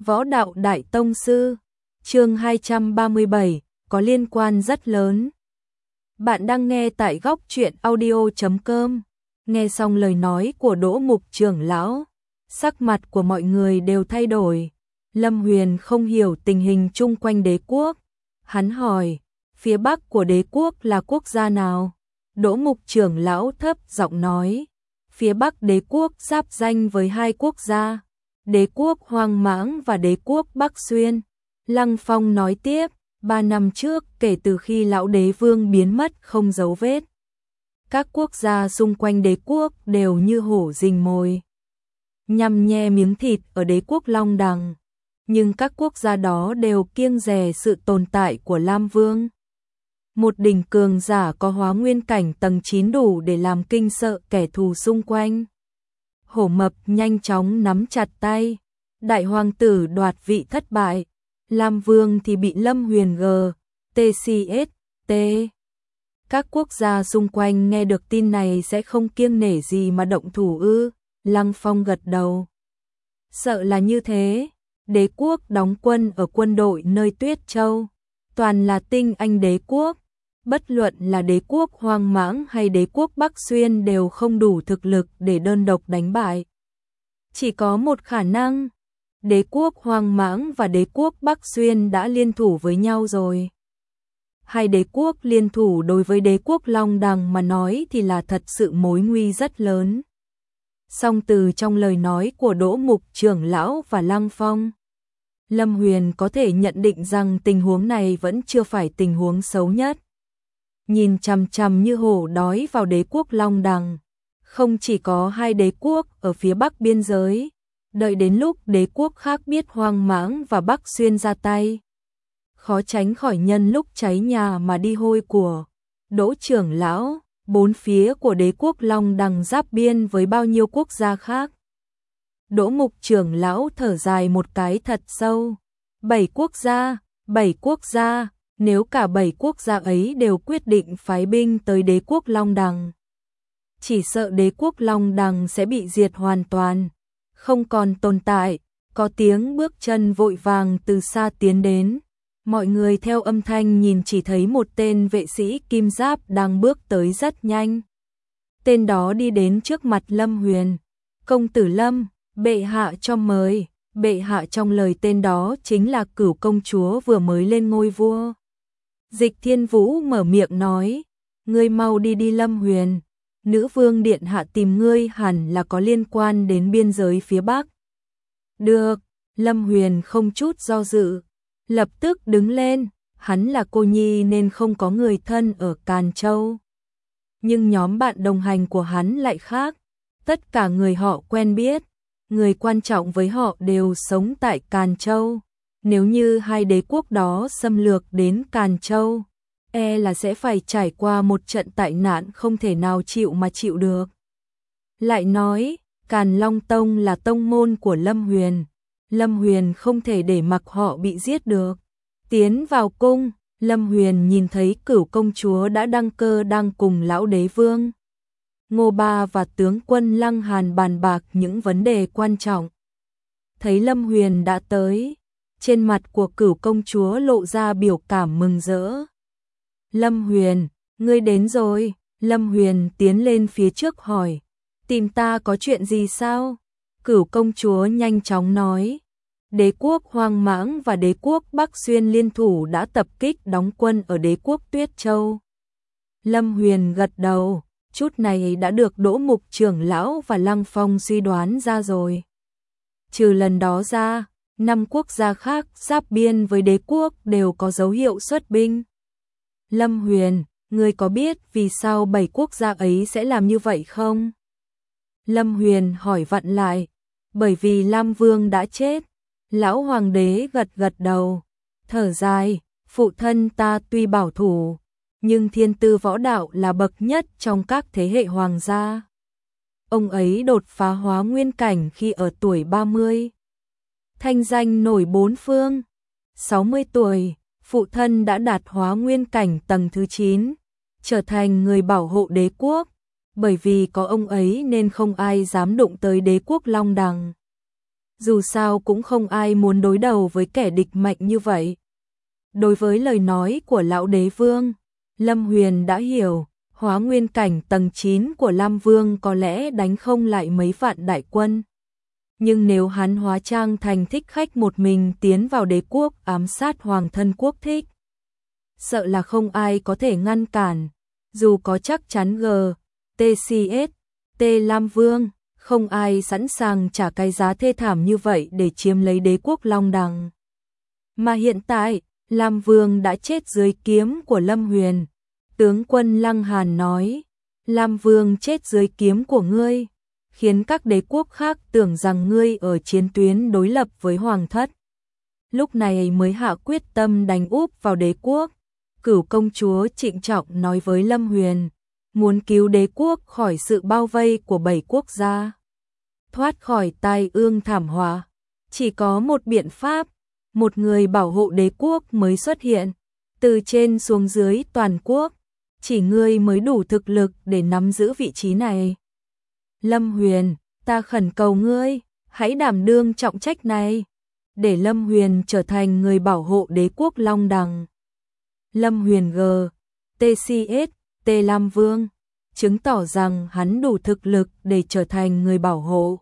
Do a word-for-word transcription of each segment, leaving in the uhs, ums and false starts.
Võ đạo đại tông sư, chương hai trăm ba mươi bảy, có liên quan rất lớn. Bạn đang nghe tại góc truyện audio chấm com. Nghe xong lời nói của Đỗ Mục trưởng lão, sắc mặt của mọi người đều thay đổi. Lâm Huyền không hiểu tình hình chung quanh đế quốc. Hắn hỏi, phía bắc của đế quốc là quốc gia nào? Đỗ Mục trưởng lão thấp giọng nói, phía bắc đế quốc giáp ranh với hai quốc gia, đế quốc Hoang Mãng và đế quốc Bắc Xuyên. Lăng Phong nói tiếp, ba năm trước kể từ khi lão đế vương biến mất không dấu vết, các quốc gia xung quanh đế quốc đều như hổ rình mồi, nhằm nhe miếng thịt ở đế quốc Long Đằng. Nhưng các quốc gia đó đều kiêng dè sự tồn tại của Lam Vương. Một đỉnh cường giả có hóa nguyên cảnh tầng chín đủ để làm kinh sợ kẻ thù xung quanh. Hổ Mập nhanh chóng nắm chặt tay. Đại hoàng tử đoạt vị thất bại, Lam Vương thì bị Lâm Huyền G, tê xê ét, T. Các quốc gia xung quanh nghe được tin này sẽ không kiêng nể gì mà động thủ ư? Lăng Phong gật đầu. Sợ là như thế. Đế quốc đóng quân ở quân đội nơi Tuyết Châu, toàn là tinh anh đế quốc. Bất luận là đế quốc Hoang Mãng hay đế quốc Bắc Xuyên đều không đủ thực lực để đơn độc đánh bại. Chỉ có một khả năng, đế quốc Hoang Mãng và đế quốc Bắc Xuyên đã liên thủ với nhau rồi. Hai đế quốc liên thủ đối với đế quốc Long Đằng mà nói thì là thật sự mối nguy rất lớn. Song từ trong lời nói của Đỗ Mục trưởng lão và Lăng Phong, Lâm Huyền có thể nhận định rằng tình huống này vẫn chưa phải tình huống xấu nhất. Nhìn chằm chằm như hổ đói vào đế quốc Long Đằng, không chỉ có hai đế quốc ở phía bắc biên giới, đợi đến lúc đế quốc khác biết Hoang Mãng và Bắc Xuyên ra tay, khó tránh khỏi nhân lúc cháy nhà mà đi hôi của. Đỗ trưởng lão, bốn phía của đế quốc Long Đằng giáp biên với bao nhiêu quốc gia khác? Đỗ Mục trưởng lão thở dài một cái thật sâu. Bảy quốc gia, bảy quốc gia, nếu cả bảy quốc gia ấy đều quyết định phái binh tới đế quốc Long Đằng, chỉ sợ đế quốc Long Đằng sẽ bị diệt hoàn toàn, không còn tồn tại. Có tiếng bước chân vội vàng từ xa tiến đến. Mọi người theo âm thanh nhìn chỉ thấy một tên vệ sĩ kim giáp đang bước tới rất nhanh. Tên đó đi đến trước mặt Lâm Huyền. Công tử Lâm, bệ hạ cho mời. Bệ hạ trong lời tên đó chính là Cửu công chúa vừa mới lên ngôi vua. Dịch Thiên Vũ mở miệng nói, ngươi mau đi đi Lâm Huyền. Nữ vương điện hạ tìm ngươi hẳn là có liên quan đến biên giới phía bắc. Được, Lâm Huyền không chút do dự, lập tức đứng lên. Hắn là cô nhi nên không có người thân ở Càn Châu. Nhưng nhóm bạn đồng hành của hắn lại khác. Tất cả người họ quen biết, người quan trọng với họ đều sống tại Càn Châu. Nếu như hai đế quốc đó xâm lược đến Càn Châu, e là sẽ phải trải qua một trận tai nạn không thể nào chịu mà chịu được. Lại nói, Càn Long Tông là tông môn của Lâm Huyền. Lâm Huyền không thể để mặc họ bị giết được. Tiến vào cung, Lâm Huyền nhìn thấy Cửu công chúa đã đăng cơ đang cùng lão đế vương Ngô Ba và tướng quân Lăng Hàn bàn bạc những vấn đề quan trọng. Thấy Lâm Huyền đã tới, trên mặt của Cửu công chúa lộ ra biểu cảm mừng rỡ. Lâm Huyền, ngươi đến rồi. Lâm Huyền tiến lên phía trước hỏi, tìm ta có chuyện gì sao? Cửu công chúa nhanh chóng nói, đế quốc Hoang Mãng và đế quốc Bắc Xuyên liên thủ đã tập kích đóng quân ở đế quốc Tuyết Châu. Lâm Huyền gật đầu, chút này đã được Đỗ Mục trưởng lão và Lăng Phong suy đoán ra rồi. Trừ lần đó ra, năm quốc gia khác giáp biên với đế quốc đều có dấu hiệu xuất binh. Lâm Huyền, ngươi có biết vì sao bảy quốc gia ấy sẽ làm như vậy không? Lâm Huyền hỏi vặn lại, bởi vì Lam Vương đã chết. Lão hoàng đế gật gật đầu, thở dài, phụ thân ta tuy bảo thủ, nhưng thiên tư võ đạo là bậc nhất trong các thế hệ hoàng gia. Ông ấy đột phá hóa nguyên cảnh khi ở tuổi ba mươi. Thanh danh nổi bốn phương. sáu mươi tuổi, phụ thân đã đạt hóa nguyên cảnh tầng thứ chín, trở thành người bảo hộ đế quốc. Bởi vì có ông ấy nên không ai dám đụng tới đế quốc Long Đằng. Dù sao cũng không ai muốn đối đầu với kẻ địch mạnh như vậy. Đối với lời nói của lão đế vương, Lâm Huyền đã hiểu, hóa nguyên cảnh tầng chín của Lam Vương có lẽ đánh không lại mấy vạn đại quân. Nhưng nếu hắn hóa trang thành thích khách một mình tiến vào đế quốc ám sát hoàng thân quốc thích, sợ là không ai có thể ngăn cản, dù có chắc chắn G, T C S, T Lam Vương, không ai sẵn sàng trả cái giá thê thảm như vậy để chiếm lấy đế quốc Long Đằng. Mà hiện tại, Lam Vương đã chết dưới kiếm của Lâm Huyền. Tướng quân Lăng Hàn nói, Lam Vương chết dưới kiếm của ngươi, khiến các đế quốc khác tưởng rằng ngươi ở chiến tuyến đối lập với Hoàng thất. Lúc này mới hạ quyết tâm đánh úp vào đế quốc. Cửu công chúa trịnh trọng nói với Lâm Huyền, muốn cứu đế quốc khỏi sự bao vây của bảy quốc gia, thoát khỏi tai ương thảm họa, chỉ có một biện pháp, một người bảo hộ đế quốc mới xuất hiện, từ trên xuống dưới toàn quốc, chỉ ngươi mới đủ thực lực để nắm giữ vị trí này. Lâm Huyền, ta khẩn cầu ngươi, hãy đảm đương trọng trách này, để Lâm Huyền trở thành người bảo hộ đế quốc Long Đằng. Lâm Huyền G, T C S, T Lam Vương, chứng tỏ rằng hắn đủ thực lực để trở thành người bảo hộ.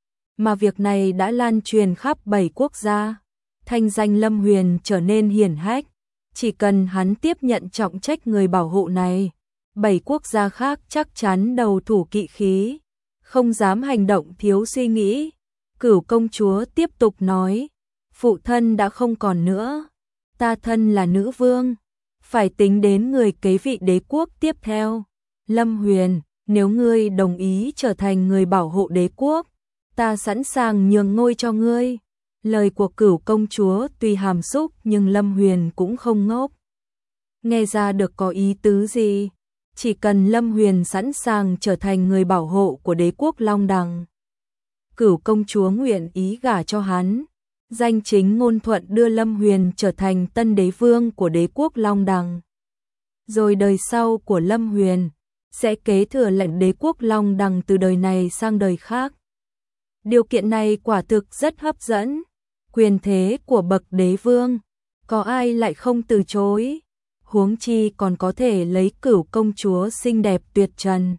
Mà việc này đã lan truyền khắp bảy quốc gia, thanh danh Lâm Huyền trở nên hiển hách. Chỉ cần hắn tiếp nhận trọng trách người bảo hộ này, bảy quốc gia khác chắc chắn đầu thủ kỵ khí, không dám hành động thiếu suy nghĩ. Cửu công chúa tiếp tục nói, phụ thân đã không còn nữa, ta thân là nữ vương, phải tính đến người kế vị đế quốc tiếp theo. Lâm Huyền, nếu ngươi đồng ý trở thành người bảo hộ đế quốc, ta sẵn sàng nhường ngôi cho ngươi. Lời của cửu công chúa tuy hàm xúc nhưng Lâm Huyền cũng không ngốc. Nghe ra được có ý tứ gì, chỉ cần Lâm Huyền sẵn sàng trở thành người bảo hộ của đế quốc Long Đằng, cửu công chúa nguyện ý gả cho hắn. Danh chính ngôn thuận đưa Lâm Huyền trở thành tân đế vương của đế quốc Long Đằng. Rồi đời sau của Lâm Huyền sẽ kế thừa lệnh đế quốc Long Đằng từ đời này sang đời khác. Điều kiện này quả thực rất hấp dẫn. Quyền thế của bậc đế vương, có ai lại không từ chối, huống chi còn có thể lấy cửu công chúa xinh đẹp tuyệt trần.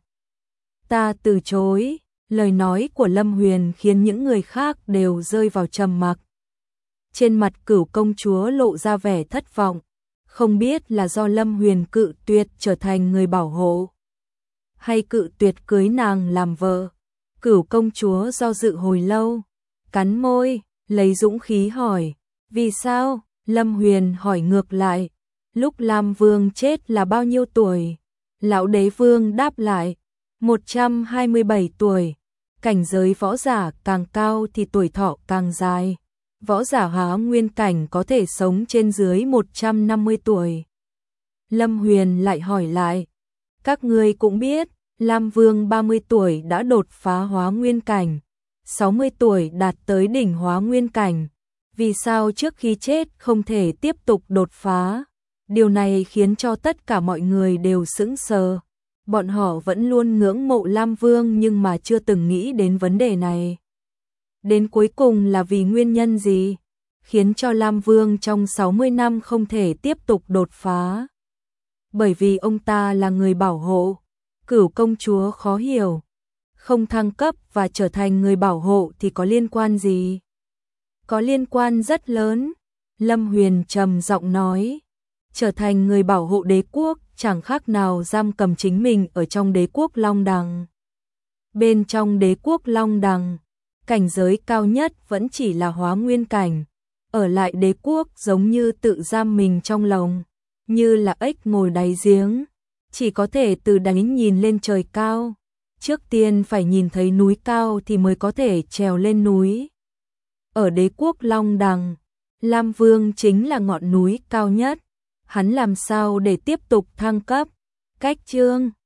Ta từ chối. Lời nói của Lâm Huyền khiến những người khác đều rơi vào trầm mặc. Trên mặt cửu công chúa lộ ra vẻ thất vọng, không biết là do Lâm Huyền cự tuyệt trở thành người bảo hộ, hay cự tuyệt cưới nàng làm vợ. Cửu công chúa do dự hồi lâu, cắn môi, lấy dũng khí hỏi, vì sao? Lâm Huyền hỏi ngược lại, lúc Lam Vương chết là bao nhiêu tuổi? Lão đế vương đáp lại, một trăm hai mươi bảy tuổi. Cảnh giới võ giả càng cao thì tuổi thọ càng dài. Võ giả hóa nguyên cảnh có thể sống trên dưới một trăm năm mươi tuổi. Lâm Huyền lại hỏi lại, các ngươi cũng biết, Lam Vương ba mươi tuổi đã đột phá hóa nguyên cảnh, sáu mươi tuổi đạt tới đỉnh hóa nguyên cảnh. Vì sao trước khi chết không thể tiếp tục đột phá? Điều này khiến cho tất cả mọi người đều sững sờ. Bọn họ vẫn luôn ngưỡng mộ Lam Vương nhưng mà chưa từng nghĩ đến vấn đề này. Đến cuối cùng là vì nguyên nhân gì khiến cho Lam Vương trong sáu mươi năm không thể tiếp tục đột phá? Bởi vì ông ta là người bảo hộ. Cửu công chúa khó hiểu. Không thăng cấp và trở thành người bảo hộ thì có liên quan gì? Có liên quan rất lớn. Lâm Huyền trầm giọng nói, trở thành người bảo hộ đế quốc chẳng khác nào giam cầm chính mình ở trong đế quốc Long Đằng. Bên trong đế quốc Long Đằng, cảnh giới cao nhất vẫn chỉ là hóa nguyên cảnh. Ở lại đế quốc giống như tự giam mình trong lồng, như là ếch ngồi đáy giếng, chỉ có thể từ đáy nhìn lên trời cao. Trước tiên phải nhìn thấy núi cao thì mới có thể trèo lên núi. Ở đế quốc Long Đằng, Lam Vương chính là ngọn núi cao nhất. Hắn làm sao để tiếp tục thăng cấp? Cách chương